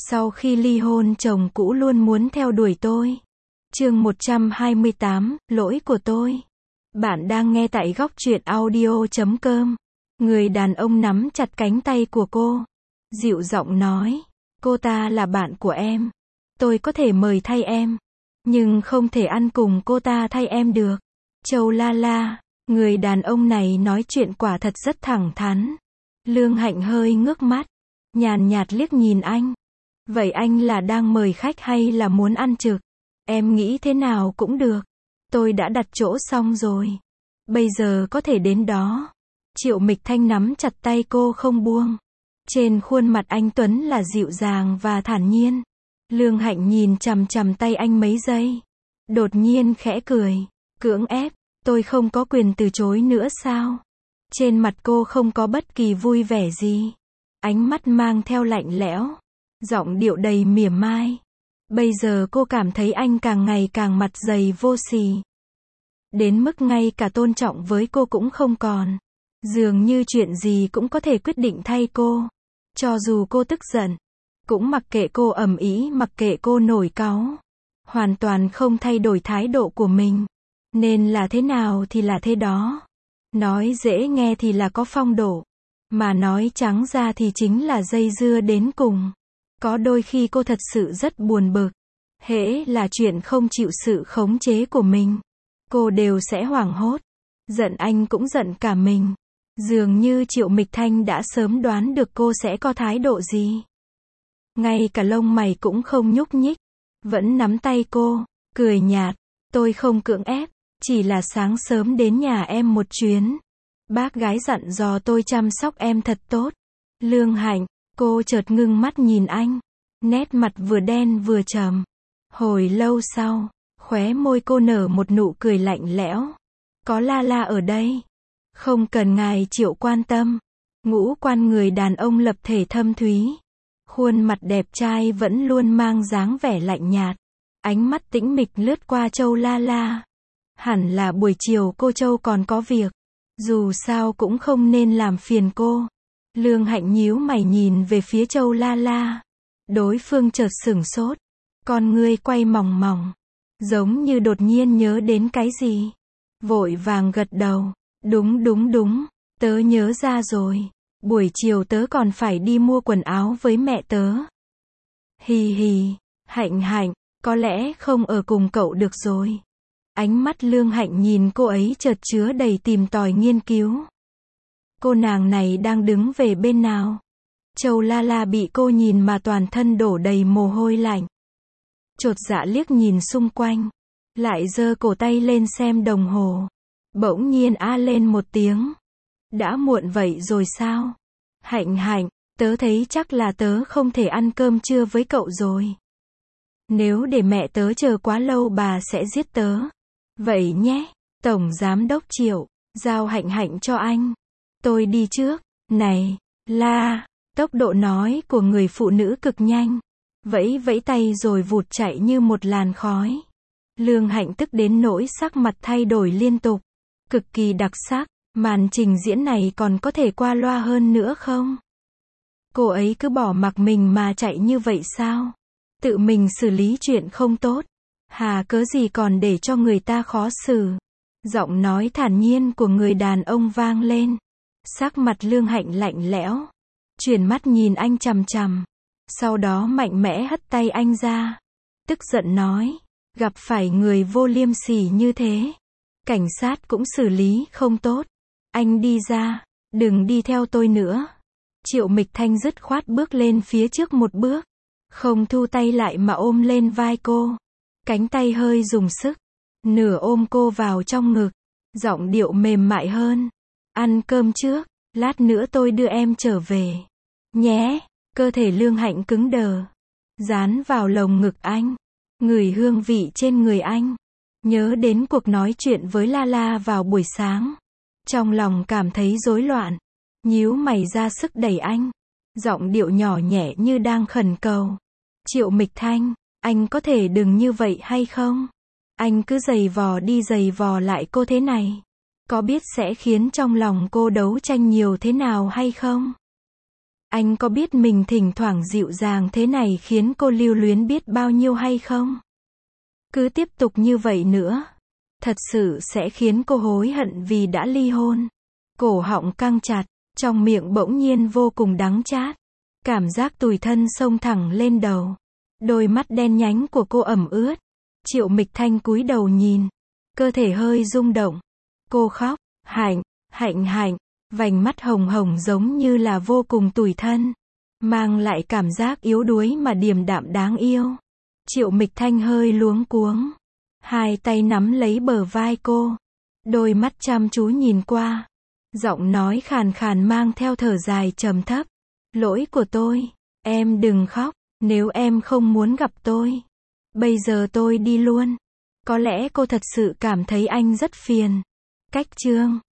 Sau khi ly hôn chồng cũ luôn muốn theo đuổi tôi. Chương 128, lỗi của tôi. Bạn đang nghe tại góc truyện audio.com. Người đàn ông nắm chặt cánh tay của cô, dịu giọng nói, cô ta là bạn của em. Tôi có thể mời thay em, nhưng không thể ăn cùng cô ta thay em được. Châu La La, người đàn ông này nói chuyện quả thật rất thẳng thắn. Lương Hạnh hơi ngước mắt, nhàn nhạt liếc nhìn anh. Vậy anh là đang mời khách hay là muốn ăn trực? Em nghĩ thế nào cũng được. Tôi đã đặt chỗ xong rồi. Bây giờ có thể đến đó. Triệu Mịch Thanh nắm chặt tay cô không buông. Trên khuôn mặt anh Tuấn là dịu dàng và thản nhiên. Lương Hạnh nhìn chằm chằm tay anh mấy giây. Đột nhiên khẽ cười. Cưỡng ép, tôi không có quyền từ chối nữa sao? Trên mặt cô không có bất kỳ vui vẻ gì. Ánh mắt mang theo lạnh lẽo. Giọng điệu đầy mỉa mai. Bây giờ cô cảm thấy anh càng ngày càng mặt dày vô sỉ. Đến mức ngay cả tôn trọng với cô cũng không còn. Dường như chuyện gì cũng có thể quyết định thay cô. Cho dù cô tức giận, cũng mặc kệ cô ầm ĩ, mặc kệ cô nổi cáu. Hoàn toàn không thay đổi thái độ của mình. Nên là thế nào thì là thế đó. Nói dễ nghe thì là có phong độ. Mà nói trắng ra thì chính là dây dưa đến cùng. Có đôi khi cô thật sự rất buồn bực. Hễ là chuyện không chịu sự khống chế của mình, cô đều sẽ hoảng hốt. Giận anh cũng giận cả mình. Dường như Triệu Mịch Thanh đã sớm đoán được cô sẽ có thái độ gì. Ngay cả lông mày cũng không nhúc nhích. Vẫn nắm tay cô, cười nhạt. Tôi không cưỡng ép, chỉ là sáng sớm đến nhà em một chuyến. Bác gái dặn dò tôi chăm sóc em thật tốt. Lương Hạnh, cô chợt ngưng mắt nhìn anh. Nét mặt vừa đen vừa trầm. Hồi lâu sau, khóe môi cô nở một nụ cười lạnh lẽo. Có La La ở đây. Không cần ngài Triệu quan tâm. Ngũ quan người đàn ông lập thể thâm thúy. Khuôn mặt đẹp trai vẫn luôn mang dáng vẻ lạnh nhạt. Ánh mắt tĩnh mịch lướt qua Châu La La. Hẳn là buổi chiều cô Châu còn có việc. Dù sao cũng không nên làm phiền cô. Lương Hạnh nhíu mày nhìn về phía Châu La La. Đối phương chợt sửng sốt. Con ngươi quay mòng mòng. Giống như đột nhiên nhớ đến cái gì. Vội vàng gật đầu. Đúng, tớ nhớ ra rồi. Buổi chiều tớ còn phải đi mua quần áo với mẹ tớ. Hì hì, Hạnh, có lẽ không ở cùng cậu được rồi. Ánh mắt Lương Hạnh nhìn cô ấy chợt chứa đầy tìm tòi nghiên cứu. Cô nàng này đang đứng về bên nào? Châu La La bị cô nhìn mà toàn thân đổ đầy mồ hôi lạnh. Chột dạ liếc nhìn xung quanh. Lại giơ cổ tay lên xem đồng hồ. Bỗng nhiên a lên một tiếng. Đã muộn vậy rồi sao? Hạnh, tớ thấy chắc là tớ không thể ăn cơm trưa với cậu rồi. Nếu để mẹ tớ chờ quá lâu bà sẽ giết tớ. Vậy nhé, Tổng Giám Đốc Triệu, giao Hạnh cho anh. Tôi đi trước. Này, La, tốc độ nói của người phụ nữ cực nhanh. Vẫy tay rồi vụt chạy như một làn khói. Lương Hạnh tức đến nỗi sắc mặt thay đổi liên tục. Cực kỳ đặc sắc. Màn trình diễn này còn có thể qua loa hơn nữa không? Cô ấy cứ bỏ mặc mình mà chạy như vậy sao? Tự mình xử lý chuyện không tốt. Hà cớ gì còn để cho người ta khó xử? Giọng nói thản nhiên của người đàn ông vang lên. Sắc mặt Lương Hạnh lạnh lẽo. Chuyển mắt nhìn anh chằm chằm. Sau đó mạnh mẽ hất tay anh ra. Tức giận nói. Gặp phải người vô liêm sỉ như thế. Cảnh sát cũng xử lý không tốt. Anh đi ra. Đừng đi theo tôi nữa. Triệu Mịch Thanh dứt khoát bước lên phía trước một bước. Không thu tay lại mà ôm lên vai cô. Cánh tay hơi dùng sức. Nửa ôm cô vào trong ngực. Giọng điệu mềm mại hơn. Ăn cơm trước. Lát nữa tôi đưa em trở về. Nhé. Cơ thể Lương Hạnh cứng đờ. Dán vào lồng ngực anh. Ngửi hương vị trên người anh. Nhớ đến cuộc nói chuyện với La La vào buổi sáng. Trong lòng cảm thấy rối loạn. Nhíu mày ra sức đẩy anh. Giọng điệu nhỏ nhẹ như đang khẩn cầu. Triệu Mịch Thanh, anh có thể đừng như vậy hay không? Anh cứ giày vò đi giày vò lại cô thế này. Có biết sẽ khiến trong lòng cô đấu tranh nhiều thế nào hay không? Anh có biết mình thỉnh thoảng dịu dàng thế này khiến cô lưu luyến biết bao nhiêu hay không? Cứ tiếp tục như vậy nữa, thật sự sẽ khiến cô hối hận vì đã ly hôn. Cổ họng căng chặt, trong miệng bỗng nhiên vô cùng đắng chát. Cảm giác tủi thân xông thẳng lên đầu. Đôi mắt đen nhánh của cô ẩm ướt. Triệu Mịch Thanh cúi đầu nhìn, cơ thể hơi rung động. Cô khóc, hạnh, vành mắt hồng hồng giống như là vô cùng tủi thân, mang lại cảm giác yếu đuối mà điềm đạm đáng yêu. Triệu Mịch Thanh hơi luống cuống, hai tay nắm lấy bờ vai cô, đôi mắt chăm chú nhìn qua, giọng nói khàn khàn mang theo thở dài trầm thấp. Lỗi của tôi, em đừng khóc, nếu em không muốn gặp tôi, bây giờ tôi đi luôn. Có lẽ cô thật sự cảm thấy anh rất phiền. Cách chương